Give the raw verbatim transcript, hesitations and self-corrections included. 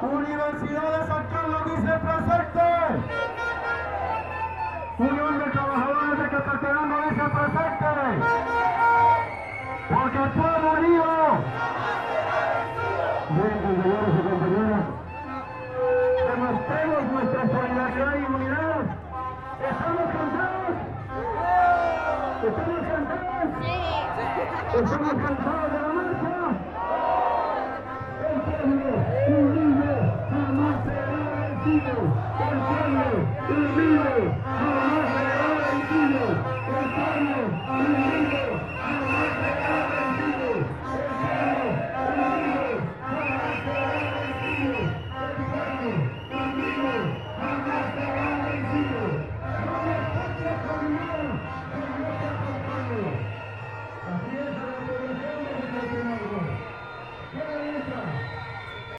Universidad de San Carlos dice presente. Unión de Trabajadores de Quetzaltenango dice presente. Porque el pueblo unido. Bien, compañeros y compañeras, demostremos nuestra solidaridad y unidad. ¿Estamos cansados? ¿Estamos cansados? Sí. ¿Estamos cansados de la marcha? El pueblo unido jamás será vencido. El pueblo unido